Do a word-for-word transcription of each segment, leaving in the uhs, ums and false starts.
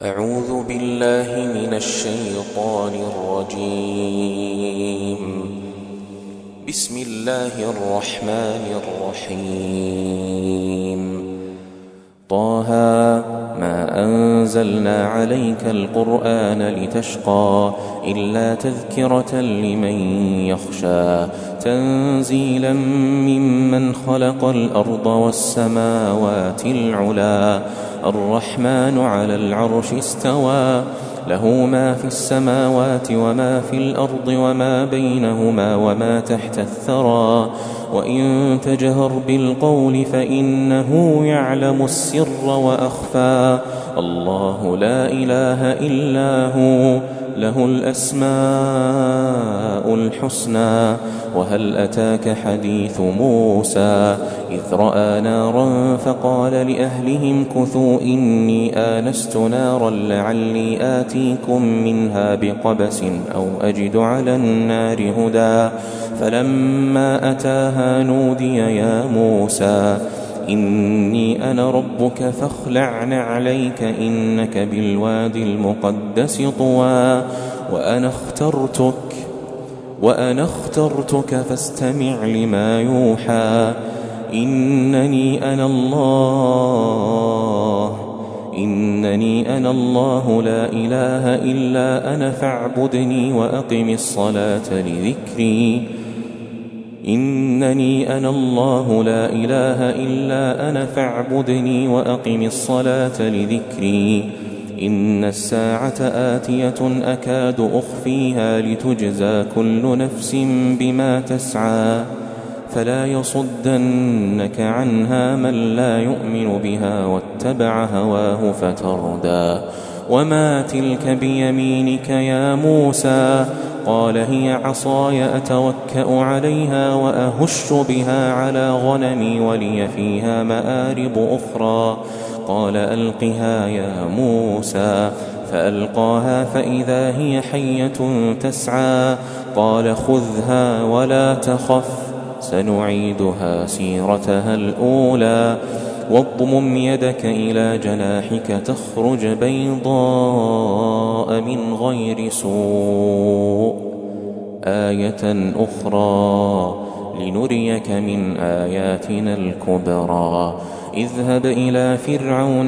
أعوذ بالله من الشيطان الرجيم. بسم الله الرحمن الرحيم. طه ما أنزلنا عليك القرآن لتشقى إلا تذكرة لمن يخشى تنزيلا ممن خلق الأرض والسماوات العلا الرحمن على العرش استوى له ما في السماوات وما في الأرض وما بينهما وما تحت الثرى وإن تجهر بالقول فإنه يعلم السر وأخفى الله لا إله إلا هو له الأسماء الحسنى. وهل أتاك حديث موسى إذ رأى نارا فقال لأهلهم كثوا إني آنست نارا لعلي آتيكم منها بقبس أو أجد على النار هدى فلما أتاها نودي يا موسى إني أنا ربك فاخلع نعليك إنك بالوادي المقدس طوى وأنا اخترتك وأنا اخترتك فاستمع لما يوحى إنني أنا الله إنني أنا الله لا إله إلا أنا فاعبدني وأقم الصلاة لذكري إنني أنا الله لا إله إلا أنا فاعبدني وأقم الصلاة لذكري إن الساعة آتية أكاد أخفيها لتجزى كل نفس بما تسعى فلا يصدنك عنها من لا يؤمن بها واتبع هواه فتردى وما تلك بيمينك يا موسى قال هي عصاي أتوكأ عليها وأهش بها على غنمي ولي فيها مآرب أخرى قال ألقها يا موسى فألقاها فإذا هي حية تسعى قال خذها ولا تخف سنعيدها سيرتها الأولى واضمم يدك إلى جناحك تخرج بيضاء من غير سوء آية أخرى لنريك من آياتنا الكبرى اذهب إلى فرعون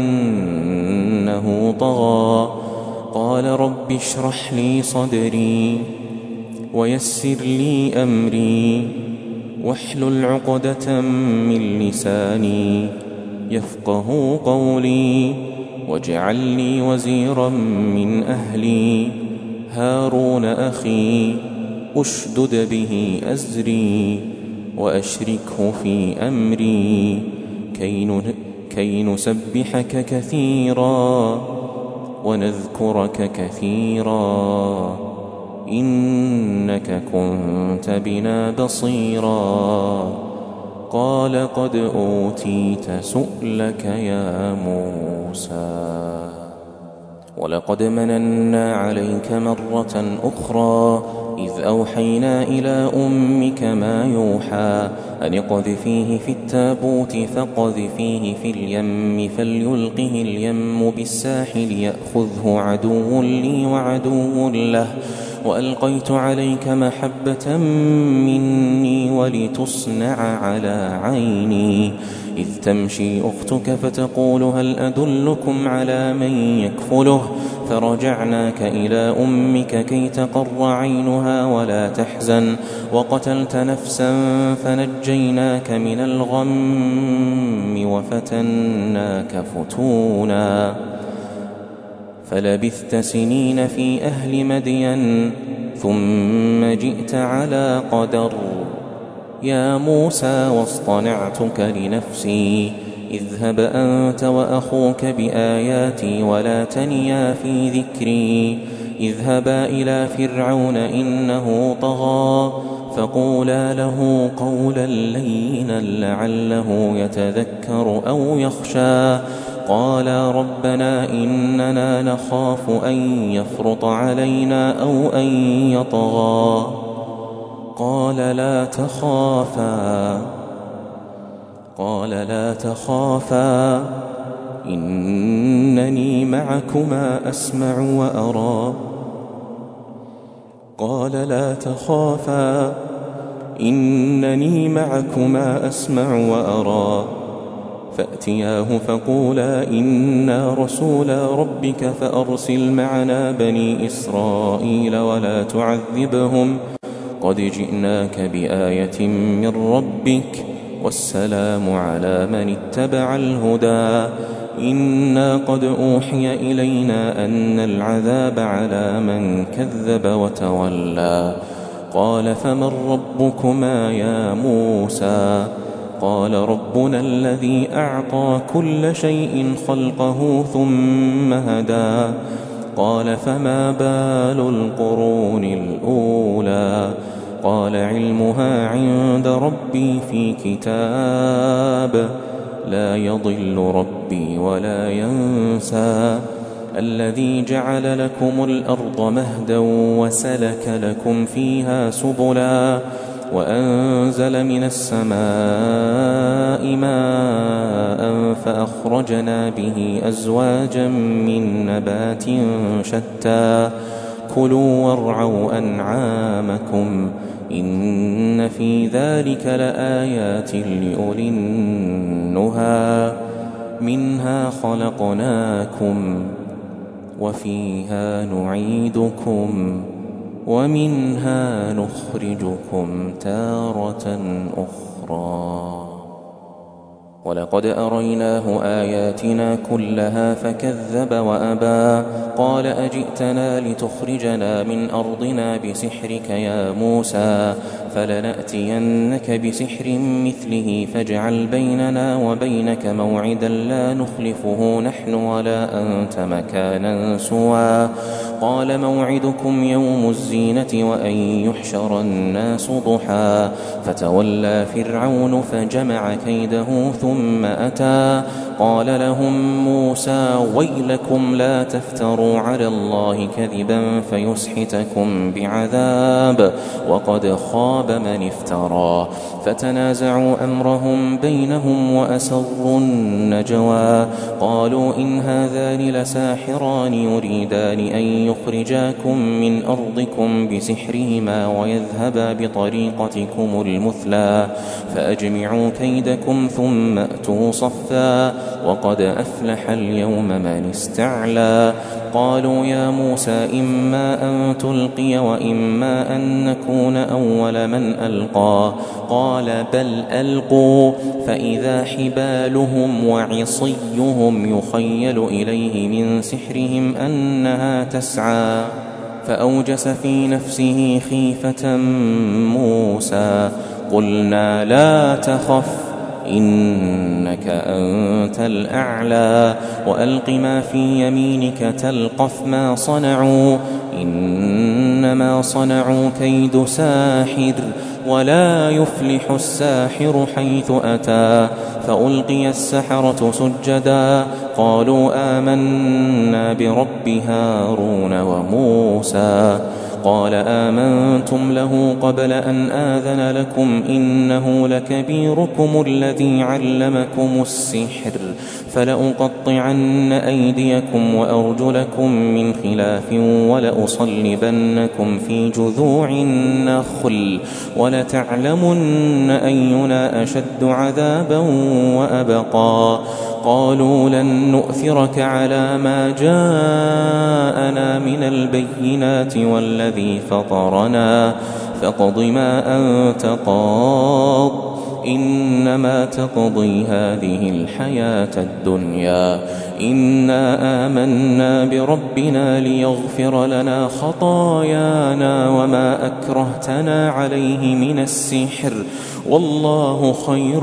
إنه طغى قال رب اشرح لي صدري ويسر لي أمري واحلل عقدة من لساني يفقه قولي واجعل لي وزيرا من أهلي هارون أخي أشدد به أزري وأشركه في أمري كي نسبحك كثيرا ونذكرك كثيرا إنك كنت بنا بصيرا قال قد أوتيت سؤلك يا موسى ولقد مننا عليك مرة أخرى إذ أوحينا إلى أمك ما يوحى أن اقذفيه في التابوت فقذفيه في اليم فليلقه اليم بالساحل يأخذه عدو لي وعدو له وألقيت عليك محبة مني ولتصنع على عيني إذ تمشي أختك فتقول هل أدلكم على من يكفله فرجعناك إلى أمك كي تقر عينها ولا تحزن وقتلت نفسا فنجيناك من الغم وفتناك فتونا فلبثت سنين في أهل مدين ثم جئت على قدر يا موسى واصطنعتك لنفسي اذهب أنت وأخوك بآياتي ولا تنيا في ذكري اذهبا إلى فرعون إنه طغى فقولا له قولا لينا لعله يتذكر أو يخشى قالا ربنا إننا نخاف أن يفرط علينا أو أن يطغى قال لا تخافا قال لا تخافا إنني معكما أسمع وأرى. قال لا تخافا إنني معكما أسمع وأرى. فأتياه فقولا إنا رسولا ربك فأرسل معنا بني إسرائيل ولا تعذبهم قد جئناك بآية من ربك والسلام على من اتبع الهدى. إنا قد أوحي إلينا أن العذاب على من كذب وتولى. قال فمن ربكما يا موسى؟ قال ربنا الذي أعطى كل شيء خلقه ثم هدى. قال فما بال القرون الأولى؟ قال علمها عند ربي في كتاب لا يضل ربي ولا ينسى. الذي جعل لكم الأرض مهدا وسلك لكم فيها سبلا وأنزل من السماء ماء فأخرجنا به أزواجا من نبات شتى كلوا وارعوا أنعامكم إن في ذلك لآيات لأولي النهى. منها خلقناكم وفيها نعيدكم ومنها نخرجكم تارة أخرى. ولقد أريناه آياتنا كلها فكذب وأبى. قال أجئتنا لتخرجنا من أرضنا بسحرك يا موسى؟ فلنأتينك بسحر مثله فاجعل بيننا وبينك موعدا لا نخلفه نحن ولا أنت مكانا سوى. قال موعدكم يوم الزينة وأن يحشر الناس ضحى. فتولى فرعون فجمع كيده ثم أتى. قال لهم موسى ويلكم لا تفتروا على الله كذبا فيسحتكم بعذاب وقد خاب من افترى. فتنازعوا أمرهم بينهم وأسروا النجوى. قالوا إن هذان لساحران يريدان أن يخرجاكم من أرضكم بسحرهما ويذهبا بطريقتكم المثلى فأجمعوا كيدكم ثم أتوا صفا وقد أفلح اليوم من استعلى. قالوا يا موسى إما أن تلقي وإما أن نكون أول من ألقى. قال بل ألقوا فإذا حبالهم وعصيهم يخيل إليه من سحرهم أنها تسعى. فأوجس في نفسه خيفة موسى. قلنا لا تخف إنك أنت الأعلى وألق ما في يمينك تلقف ما صنعوا إنما صنعوا كيد ساحر ولا يفلح الساحر حيث أتى. فألقي السحرة سجدا قالوا آمنا برب هارون وموسى. قال آمنتم له قبل أن آذن لكم إنه لكبيركم الذي علمكم السحر فلأقطعن أيديكم وأرجلكم من خلاف ولأصلبنكم في جذوع النخل ولتعلمن أينا أشد عذابا وأبقى. قالوا لن نؤثرك على ما جاءنا من البينات والذي فطرنا فاقض ما أنت قاض إنما تقضي هذه الحياة الدنيا. إنا آمنا بربنا ليغفر لنا خطايانا وما أكرهتنا عليه من السحر والله خير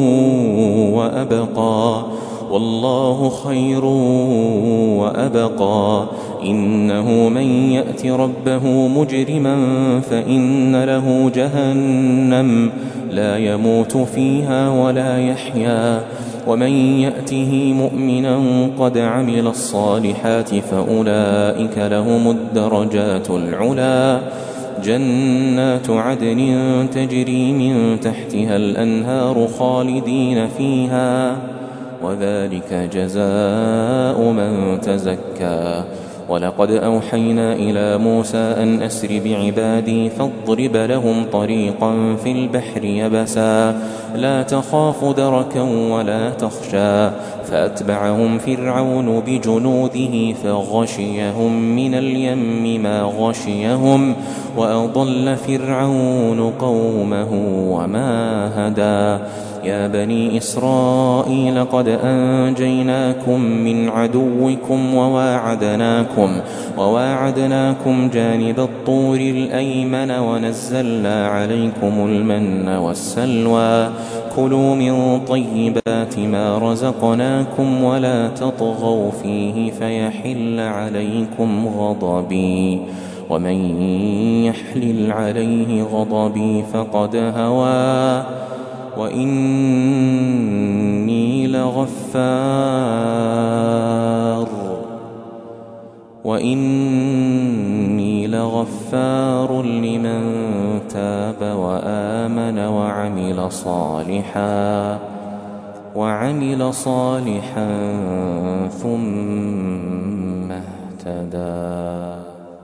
وأبقى والله خير وأبقى. إنه من يأت ربه مجرما فإن له جهنم لا يموت فيها ولا يحيا ومن يأته مؤمنا قد عمل الصالحات فأولئك لهم الدرجات العلا. جنات عدن تجري من تحتها الأنهار خالدين فيها وذلك جزاء من تزكى. ولقد أوحينا إلى موسى أن أسر بعبادي فاضرب لهم طريقا في البحر يبسا لا تخاف دركا ولا تخشى فأتبعهم فرعون بجنوده فغشيهم من اليم ما غشيهم وأضل فرعون قومه وما هدى. يا بني إسرائيل قد أنجيناكم من عدوكم وواعدناكم, وواعدناكم جانب الطور الأيمن ونزلنا عليكم المن والسلوى كلوا من طيبات ما رزقناكم ولا تطغوا فيه فيحل عليكم غضبي ومن يحلل عليه غضبي فقد هوى وإني لغفار وإني لغفار لمن تاب وآمن وعمل صالحا وعمل صالحا ثم اهتدى.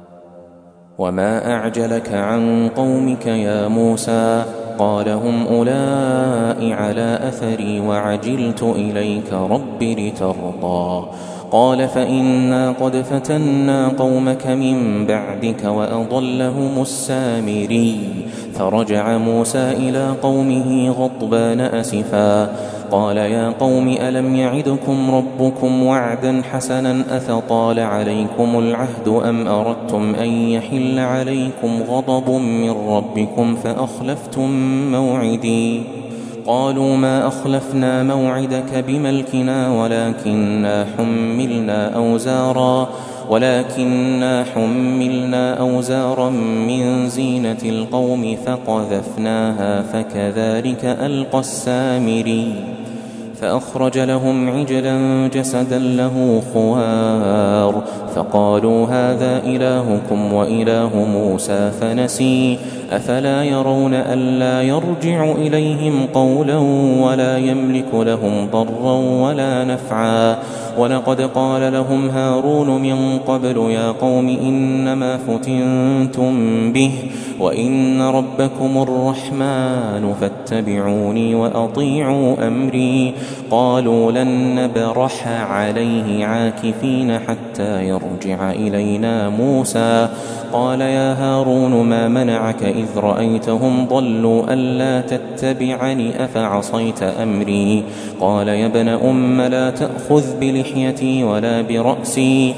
وما أعجلك عن قومك يا موسى قال هم أولئك على أثري وعجلت إليك رب لترضى. قال فإنا قد فتنا قومك من بعدك وأضلهم السامري. فرجع موسى إلى قومه غضبان أسفا قال يا قوم ألم يعدكم ربكم وعدا حسنا أفطال عليكم العهد أم أردتم أن يحل عليكم غضب من ربكم فأخلفتم موعدي. قالوا ما أخلفنا موعدك بملكنا ولكننا حملنا أوزارا ولكننا حملنا أوزارا من زينة القوم فقذفناها فكذلك ألقى السامري. فأخرج لهم عجلا جسدا له خوار فقالوا هذا إلهكم وإله موسى فنسي أفلا يرون ألا يرجع إليهم قولا ولا يملك لهم ضرا ولا نفعا. ولقد قال لهم هارون من قبل يا قوم إنما فتنتم به وإن ربكم الرحمن فاتبعوني وأطيعوا أمري. قالوا لن نبرح عليه عاكفين حتى يرجع إلينا موسى. قال يا هارون ما منعك إذ رأيتهم ضلوا ألا تتبعني أفعصيت أمري. قال يا ابن أم لا تأخذ بلحيتي ولا برأسي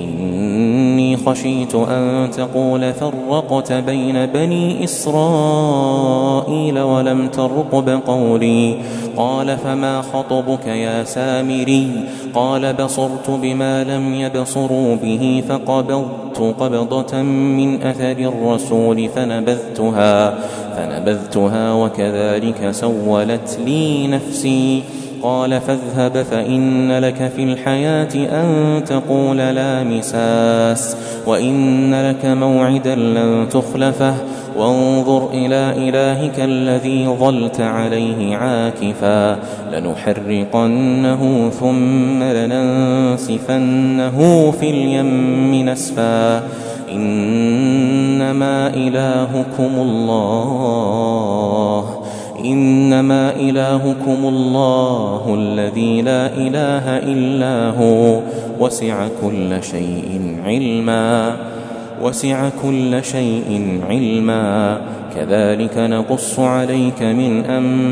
إني خشيت أن تقول فرقت بين بني إسرائيل ولم ترقب قولي. قال فما خطبك يا سامري. قال بصرت بما لم يبصروا به فقبضت قبضة من أثر الرسول فنبذتها, فنبذتها وكذلك سولت لي نفسي. قال فاذهب فإن لك في الحياة أن تقول لا مساس وإن لك موعدا لن تخلفه وانظر إلى إلهك الذي ظلت عليه عاكفا لنحرقنه ثم لننسفنه في اليم نسفا إنما إلهكم الله إنما إلهكم الله الذي لا إله إلا هو وسع كل شيء علما وسع كل شيء علما كذلك نقص عليك من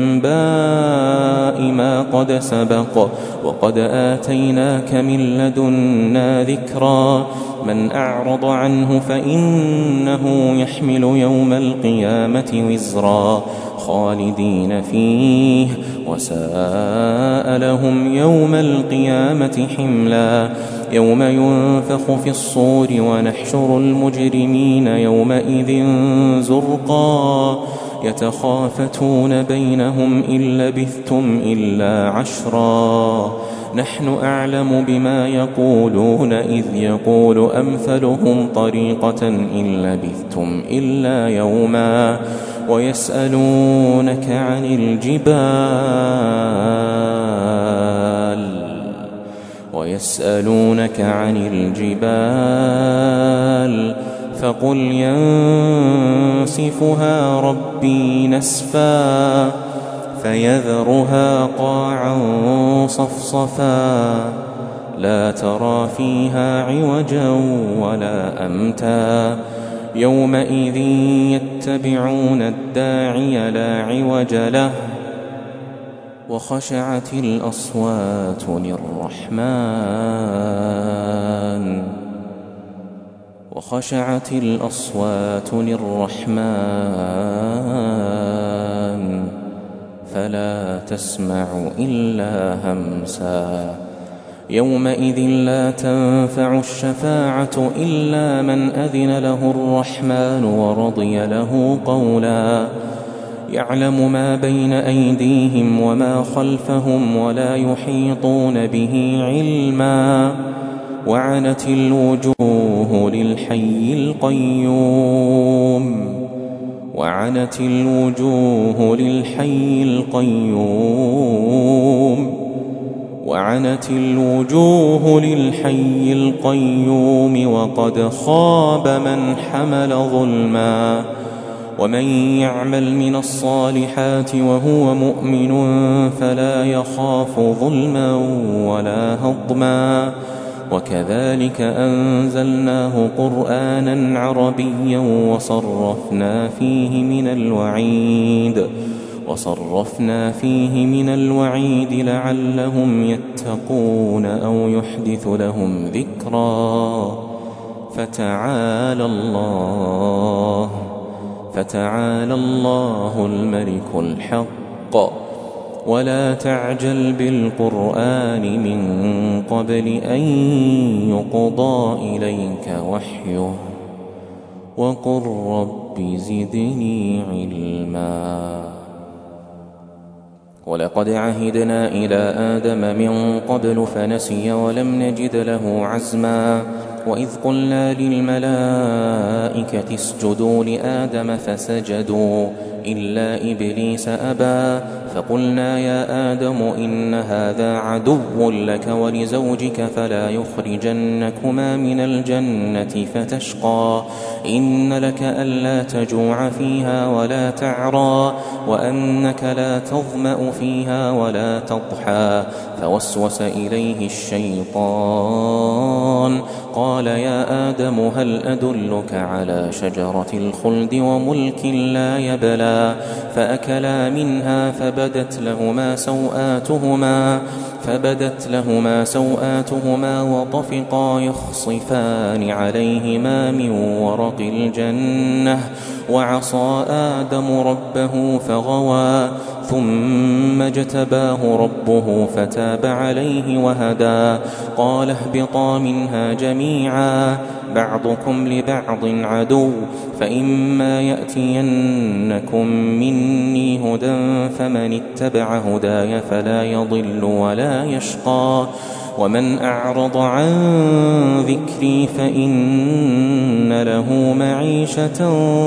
أنباء ما قد سبق وقد آتيناك من لدنا ذكرا من أعرض عنه فإنه يحمل يوم القيامة وزرا خالدين فيه وساء لهم يوم القيامة حملا يوم ينفخ في الصور ونحشر المجرمين يومئذ زرقا يتخافتون بينهم إن لبثتم إلا عشرا نحن أعلم بما يقولون إذ يقول أمثلهم طريقة إن لبثتم إلا يوما ويسألونك عن الجبال ويسألونك عن الجبال فقل ينسفها ربي نسفا فيذرها قاعا صفصفا لا ترى فيها عوجا ولا أمتا يومئذ يتبعون الداعي لا عوج له وخشعت الأصوات للرحمن وخشعت الأصوات للرحمن فلا تسمع إلا همسا يومئذ لا تنفع الشفاعة إلا من أذن له الرحمن ورضي له قولا يعلم ما بين أيديهم وما خلفهم ولا يحيطون به علما وعنت الوجوه للحي القيوم وعنت الوجوه للحي القيوم وعنت الوجوه للحي القيوم وقد خاب من حمل ظلما ومن يعمل من الصالحات وهو مؤمن فلا يخاف ظلما ولا هضما وكذلك أنزلناه قرآنا عربيا وصرفنا فيه من الوعيد وصرفنا فيه من الوعيد لعلهم يتقون أو يحدث لهم ذكرا فتعالى الله فتعالى الله الملك الحق ولا تعجل بالقرآن من قبل أن يقضى إليك وحيه وقل رب زدني علما ولقد عهدنا إلى آدم من قبل فنسي ولم نجد له عزما وإذ قلنا للملائكة اسجدوا لآدم فسجدوا إلا إبليس أبى فقلنا يا آدم إن هذا عدو لك ولزوجك فلا يخرجنكما من الجنة فتشقى إن لك ألا تجوع فيها ولا تعرى وأنك لا تظمأ فيها ولا تضحى فوسوس إليه الشيطان قال يا آدم هل أدلك على شجرة الخلد وملك لا يبلى فأكلا منها فبدت لهما سوآتهما فبدت لهما سوآتهما وطفقا يخصفان عليهما من ورق الجنة وعصى آدم ربه فغوى ثم اجتباه ربه فتاب عليه وهدى قال اهبطا منها جميعا بعضكم لبعض عدو فإما يأتينكم مني هدى فمن اتبع هداي فلا يضل ولا يشقى ومن أعرض عن ذكري فإن له معيشة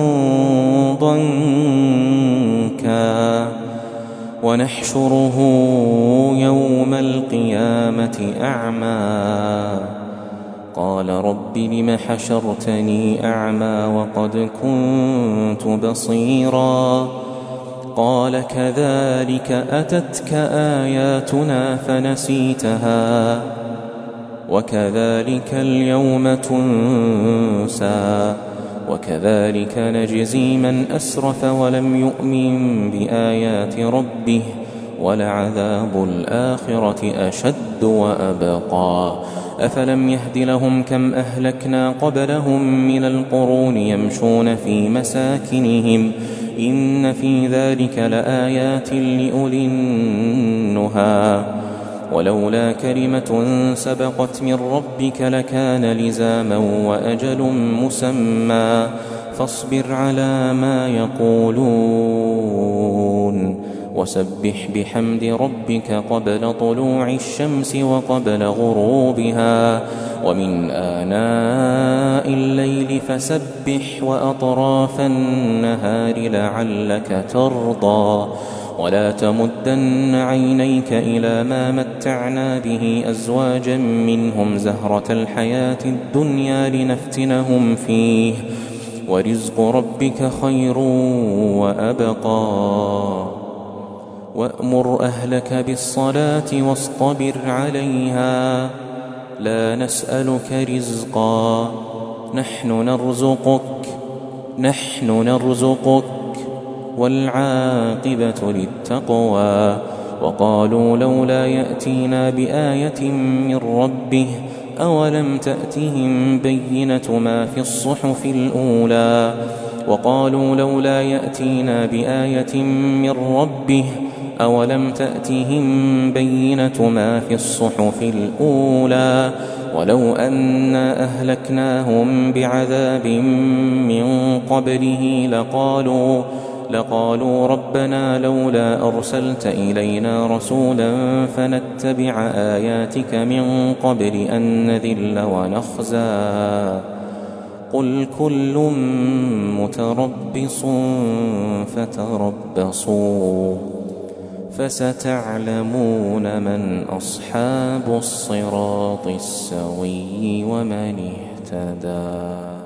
ضنكا ونحشره يوم القيامة أعمى قال رب لم حشرتني أعمى وقد كنت بصيرا قال كذلك أتتك آياتنا فنسيتها وكذلك اليوم تنسى وكذلك نجزي من أسرف ولم يؤمن بآيات ربه ولعذاب الآخرة أشد وأبقى أفلم يهد لهم كم أهلكنا قبلهم من القرون يمشون في مساكنهم إن في ذلك لآيات لأولي النهى ولولا كلمة سبقت من ربك لكان لزاما وأجل مسمى فاصبر على ما يقولون وسبح بحمد ربك قبل طلوع الشمس وقبل غروبها ومن آناء الليل فسبح وأطراف النهار لعلك ترضى ولا تمدن عينيك إلى ما متعنا به أزواجا منهم زهرة الحياة الدنيا لنفتنهم فيه ورزق ربك خير وأبقى وأمر أهلك بالصلاة واصطبر عليها لا نسألك رزقا نحن نرزقك نحن نرزقك والعاقبة للتقوى وقالوا لولا يأتينا بآية من ربه أولم تأتهم بينة ما في الصحف الأولى وقالوا لولا يأتينا بآية من ربه أولم تأتهم بينة ما في الصحف الأولى ولو أنا أهلكناهم بعذاب من قبله لقالوا لقالوا ربنا لولا أرسلت إلينا رسولا فنتبع آياتك من قبل أن نذل ونخزى قل كل متربص فتربصوا فستعلمون من أصحاب الصراط السوي ومن اهتدى.